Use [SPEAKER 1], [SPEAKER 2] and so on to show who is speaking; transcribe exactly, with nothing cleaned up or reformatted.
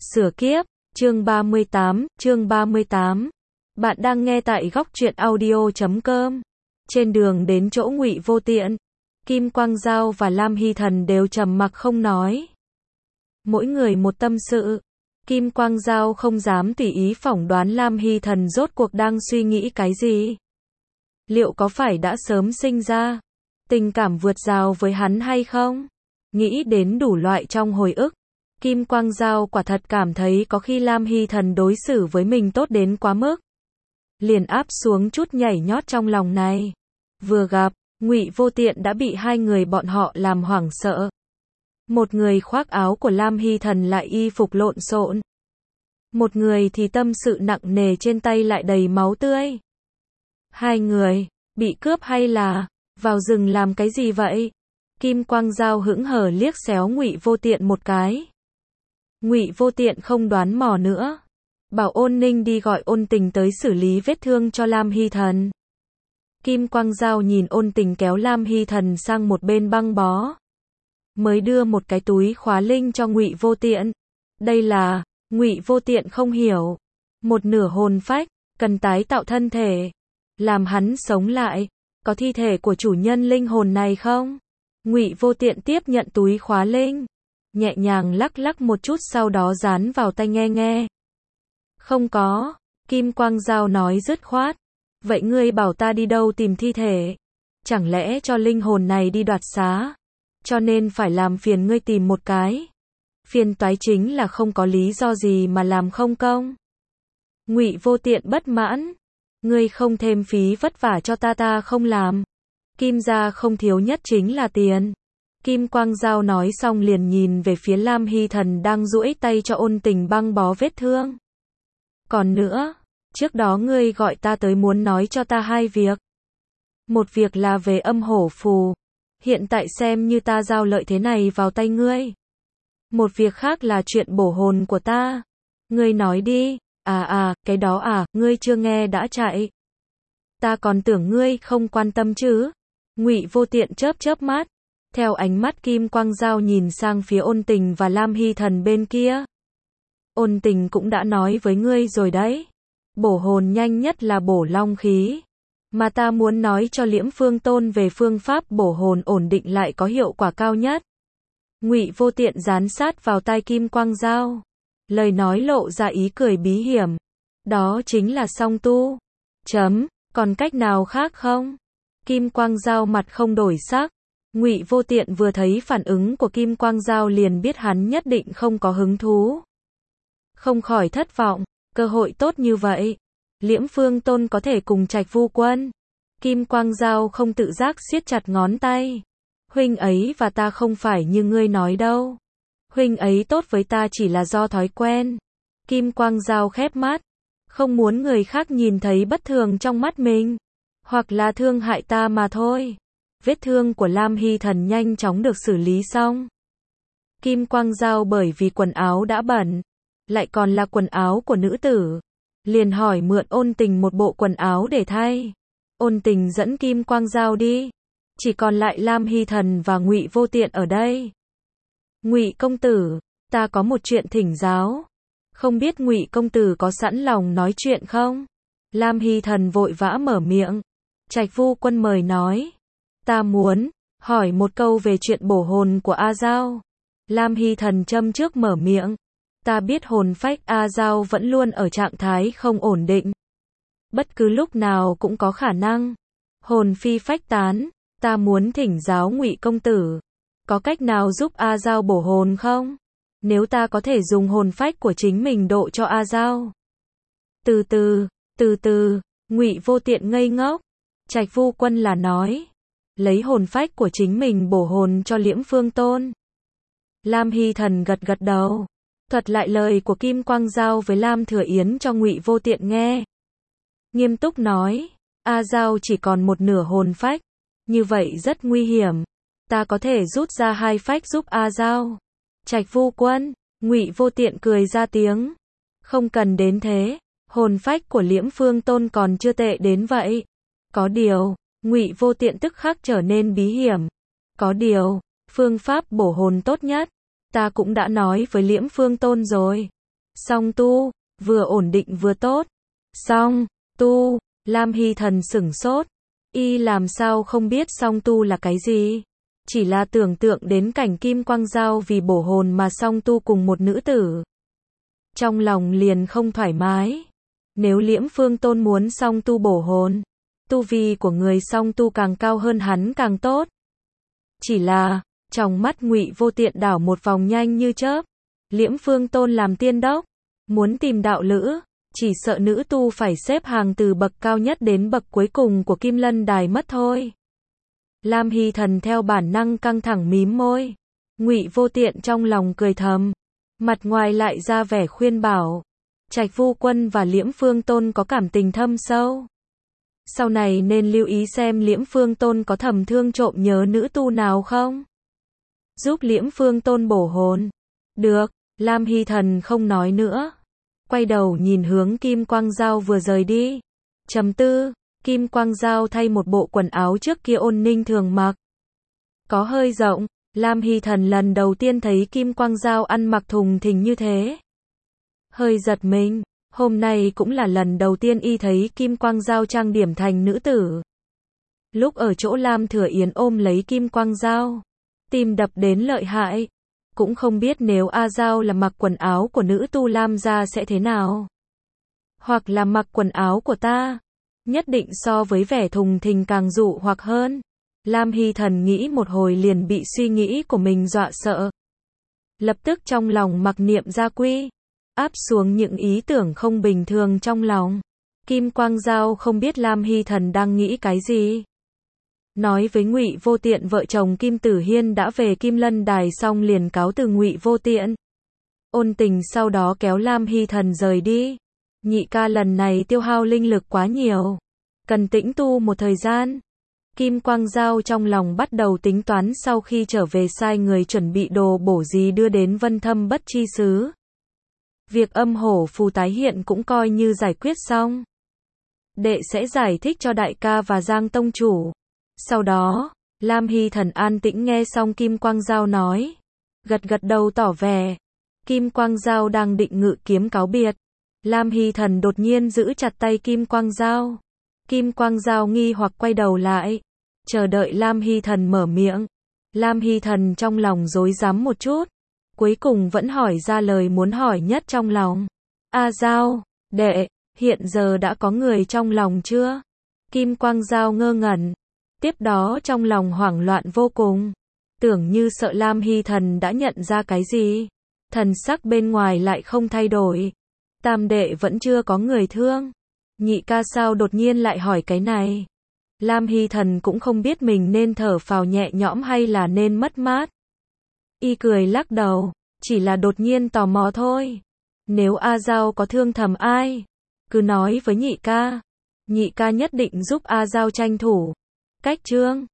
[SPEAKER 1] Sửa kiếp, chương ba mươi tám, chương ba mươi tám. Bạn đang nghe tại góc truyện audio chấm com. Trên đường đến chỗ Ngụy Vô Tiện, Kim Quang Dao và Lam Hy Thần đều trầm mặc không nói. Mỗi người một tâm sự. Kim Quang Dao không dám tùy ý phỏng đoán Lam Hy Thần rốt cuộc đang suy nghĩ cái gì. Liệu có phải đã sớm sinh ra tình cảm vượt rào với hắn hay không? Nghĩ đến đủ loại trong hồi ức, Kim Quang Dao quả thật cảm thấy có khi Lam Hy Thần đối xử với mình tốt đến quá mức. Liền áp xuống chút nhảy nhót trong lòng này. Vừa gặp, Ngụy Vô Tiện đã bị hai người bọn họ làm hoảng sợ. Một người khoác áo của Lam Hy Thần lại y phục lộn xộn. Một người thì tâm sự nặng nề trên tay lại đầy máu tươi. Hai người, bị cướp hay là vào rừng làm cái gì vậy? Kim Quang Dao hững hờ liếc xéo Ngụy Vô Tiện một cái. Ngụy Vô Tiện không đoán mò nữa, bảo Ôn Ninh đi gọi Ôn Tình tới xử lý vết thương cho Lam Hy Thần. Kim Quang Dao nhìn Ôn Tình kéo Lam Hy Thần sang một bên băng bó, mới đưa một cái túi khóa linh cho Ngụy Vô Tiện. Đây là, Ngụy Vô Tiện không hiểu, một nửa hồn phách, cần tái tạo thân thể, làm hắn sống lại, có thi thể của chủ nhân linh hồn này không? Ngụy Vô Tiện tiếp nhận túi khóa linh, nhẹ nhàng lắc lắc một chút sau đó dán vào tai nghe nghe. Không có, Kim Quang Dao nói dứt khoát. Vậy ngươi bảo ta đi đâu tìm thi thể? Chẳng lẽ cho linh hồn này đi đoạt xá? Cho nên phải làm phiền ngươi tìm một cái. Phiền toái chính là không có lý do gì mà làm không công. Ngụy Vô Tiện bất mãn. Ngươi không thêm phí vất vả cho ta ta không làm. Kim gia không thiếu nhất chính là tiền. Kim Quang Dao nói xong liền nhìn về phía Lam Hy Thần đang duỗi tay cho Ôn Tình băng bó vết thương. Còn nữa, trước đó ngươi gọi ta tới muốn nói cho ta hai việc. Một việc là về âm hổ phù. Hiện tại xem như ta giao lợi thế này vào tay ngươi. Một việc khác là chuyện bổ hồn của ta. Ngươi nói đi. À à, cái đó à, ngươi chưa nghe đã chạy. Ta còn tưởng ngươi không quan tâm chứ. Ngụy Vô Tiện chớp chớp mắt. Theo ánh mắt Kim Quang Dao nhìn sang phía Ôn Tình và Lam Hy Thần bên kia. Ôn Tình cũng đã nói với ngươi rồi đấy. Bổ hồn nhanh nhất là bổ long khí. Mà ta muốn nói cho Liễm Phương Tôn về phương pháp bổ hồn ổn định lại có hiệu quả cao nhất. Ngụy Vô Tiện dán sát vào tai Kim Quang Dao. Lời nói lộ ra ý cười bí hiểm. Đó chính là song tu. Chấm, còn cách nào khác không? Kim Quang Dao mặt không đổi sắc. Ngụy Vô Tiện vừa thấy phản ứng của Kim Quang Dao liền biết hắn nhất định không có hứng thú. Không khỏi thất vọng, cơ hội tốt như vậy. Liễm Phương Tôn có thể cùng Trạch Vu Quân. Kim Quang Dao không tự giác siết chặt ngón tay. Huynh ấy và ta không phải như ngươi nói đâu. Huynh ấy tốt với ta chỉ là do thói quen. Kim Quang Dao khép mắt. Không muốn người khác nhìn thấy bất thường trong mắt mình. Hoặc là thương hại ta mà thôi. Vết thương của Lam Hy Thần nhanh chóng được xử lý xong. Kim Quang Dao bởi vì quần áo đã bẩn, lại còn là quần áo của nữ tử, liền hỏi mượn Ôn Tình một bộ quần áo để thay. Ôn Tình dẫn Kim Quang Dao đi, chỉ còn lại Lam Hy Thần và Ngụy Vô Tiện ở đây. Ngụy công tử, ta có một chuyện thỉnh giáo, không biết Ngụy công tử có sẵn lòng nói chuyện không? Lam Hy Thần vội vã mở miệng. Trạch Vu Quân mời nói. Ta muốn hỏi một câu về chuyện bổ hồn của A Dao. Lam Hy Thần châm trước mở miệng. Ta biết hồn phách A Dao vẫn luôn ở trạng thái không ổn định. Bất cứ lúc nào cũng có khả năng hồn phi phách tán. Ta muốn thỉnh giáo Ngụy công tử, có cách nào giúp A Dao bổ hồn không? Nếu ta có thể dùng hồn phách của chính mình độ cho A Dao. Từ từ, từ từ, Ngụy Vô Tiện ngây ngốc. Trạch Vu Quân là nói lấy hồn phách của chính mình bổ hồn cho Liễm Phương Tôn. Lam Hy Thần gật gật đầu, thuật lại lời của Kim Quang Dao với Lam Thừa Yến cho Ngụy Vô Tiện nghe. Nghiêm túc nói, A Dao chỉ còn một nửa hồn phách, như vậy rất nguy hiểm. Ta có thể rút ra hai phách giúp A Dao. Trạch Vu Quân, Ngụy Vô Tiện cười ra tiếng. Không cần đến thế, hồn phách của Liễm Phương Tôn còn chưa tệ đến vậy. Có điều, Ngụy Vô Tiện tức khắc trở nên bí hiểm. Có điều, phương pháp bổ hồn tốt nhất, ta cũng đã nói với Liễm Phương Tôn rồi. Song tu, vừa ổn định vừa tốt. Song tu, Lam Hy Thần sửng sốt. Y làm sao không biết song tu là cái gì? Chỉ là tưởng tượng đến cảnh Kim Quang Dao vì bổ hồn mà song tu cùng một nữ tử. Trong lòng liền không thoải mái. Nếu Liễm Phương Tôn muốn song tu bổ hồn, tu vi của người song tu càng cao hơn hắn càng tốt. Chỉ là, trong mắt Ngụy Vô Tiện đảo một vòng nhanh như chớp. Liễm Phương Tôn làm tiên đốc, muốn tìm đạo lữ, chỉ sợ nữ tu phải xếp hàng từ bậc cao nhất đến bậc cuối cùng của Kim Lân Đài mất thôi. Lam Hy Thần theo bản năng căng thẳng mím môi. Ngụy Vô Tiện trong lòng cười thầm, mặt ngoài lại ra vẻ khuyên bảo. Trạch Vu Quân và Liễm Phương Tôn có cảm tình thâm sâu. Sau này nên lưu ý xem Liễm Phương Tôn có thầm thương trộm nhớ nữ tu nào không. Giúp Liễm Phương Tôn bổ hồn. Được, Lam Hy Thần không nói nữa. Quay đầu nhìn hướng Kim Quang Dao vừa rời đi. Trầm tư, Kim Quang Dao thay một bộ quần áo trước kia Ôn Ninh thường mặc. Có hơi rộng, Lam Hy Thần lần đầu tiên thấy Kim Quang Dao ăn mặc thùng thình như thế. Hơi giật mình, hôm nay cũng là lần đầu tiên y thấy Kim Quang Dao trang điểm thành nữ tử. Lúc ở chỗ Lam Thừa Yến ôm lấy Kim Quang Dao, tim đập đến lợi hại. Cũng không biết nếu A Dao là mặc quần áo của nữ tu Lam gia sẽ thế nào. Hoặc là mặc quần áo của ta, nhất định so với vẻ thùng thình càng dụ hoặc hơn. Lam Hy Thần nghĩ một hồi liền bị suy nghĩ của mình dọa sợ. Lập tức trong lòng mặc niệm gia quy, áp xuống những ý tưởng không bình thường trong lòng. Kim Quang Dao không biết Lam Hy Thần đang nghĩ cái gì. Nói với Ngụy Vô Tiện vợ chồng Kim Tử Hiên đã về Kim Lân Đài xong liền cáo từ Ngụy Vô Tiện. Ôn Tình sau đó kéo Lam Hy Thần rời đi. Nhị ca lần này tiêu hao linh lực quá nhiều, cần tĩnh tu một thời gian. Kim Quang Dao trong lòng bắt đầu tính toán sau khi trở về sai người chuẩn bị đồ bổ gì đưa đến Vân Thâm Bất Chi Xứ. Việc âm hổ phù tái hiện cũng coi như giải quyết xong. Đệ sẽ giải thích cho đại ca và Giang tông chủ. Sau đó, Lam Hy Thần an tĩnh nghe xong Kim Quang Dao nói. Gật gật đầu tỏ vẻ. Kim Quang Dao đang định ngự kiếm cáo biệt. Lam Hy Thần đột nhiên giữ chặt tay Kim Quang Dao. Kim Quang Dao nghi hoặc quay đầu lại. Chờ đợi Lam Hy Thần mở miệng. Lam Hy Thần trong lòng rối rắm một chút. Cuối cùng vẫn hỏi ra lời muốn hỏi nhất trong lòng. A Dao, đệ, hiện giờ đã có người trong lòng chưa? Kim Quang Dao ngơ ngẩn. Tiếp đó trong lòng hoảng loạn vô cùng. Tưởng như sợ Lam Hy Thần đã nhận ra cái gì. Thần sắc bên ngoài lại không thay đổi. Tam đệ vẫn chưa có người thương. Nhị ca sao đột nhiên lại hỏi cái này. Lam Hy Thần cũng không biết mình nên thở phào nhẹ nhõm hay là nên mất mát. Y cười lắc đầu, chỉ là đột nhiên tò mò thôi. Nếu A Dao có thương thầm ai, cứ nói với nhị ca. Nhị ca nhất định giúp A Dao tranh thủ. Cách chương